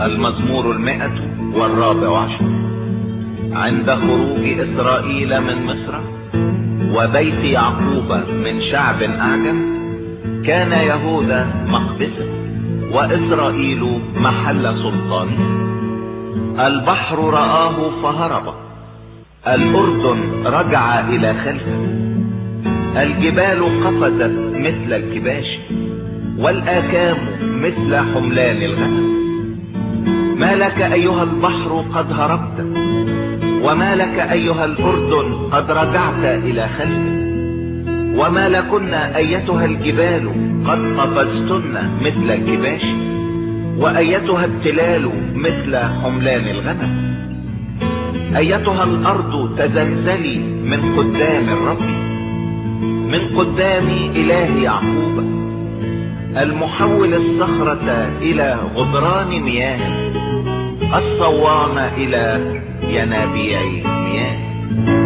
المزمور 114. عند خروج إسرائيل من مصر وبيت يعقوب من شعب أعجم، كان يهوذا مقدسا وإسرائيل محل سلطانه. البحر رآه فهرب، الأردن رجع إلى خلفه، الجبال قفزت مثل الكباش، والآكام مثل حملان الغنم. ما لك أيها البحر قد هربت، وما لك أيها الأردن قد رجعت إلى خلفه، وما لكن أيتها الجبال قد قفزتن مثل الكباش، وأيتها التلال مثل حملان الغنم. أيتها الأرض تزلزلي من قدام الرب، من قدام إله يعقوب، المحول الصخرة إلى غدران مياه، الصوام إلى ينابيع مياه.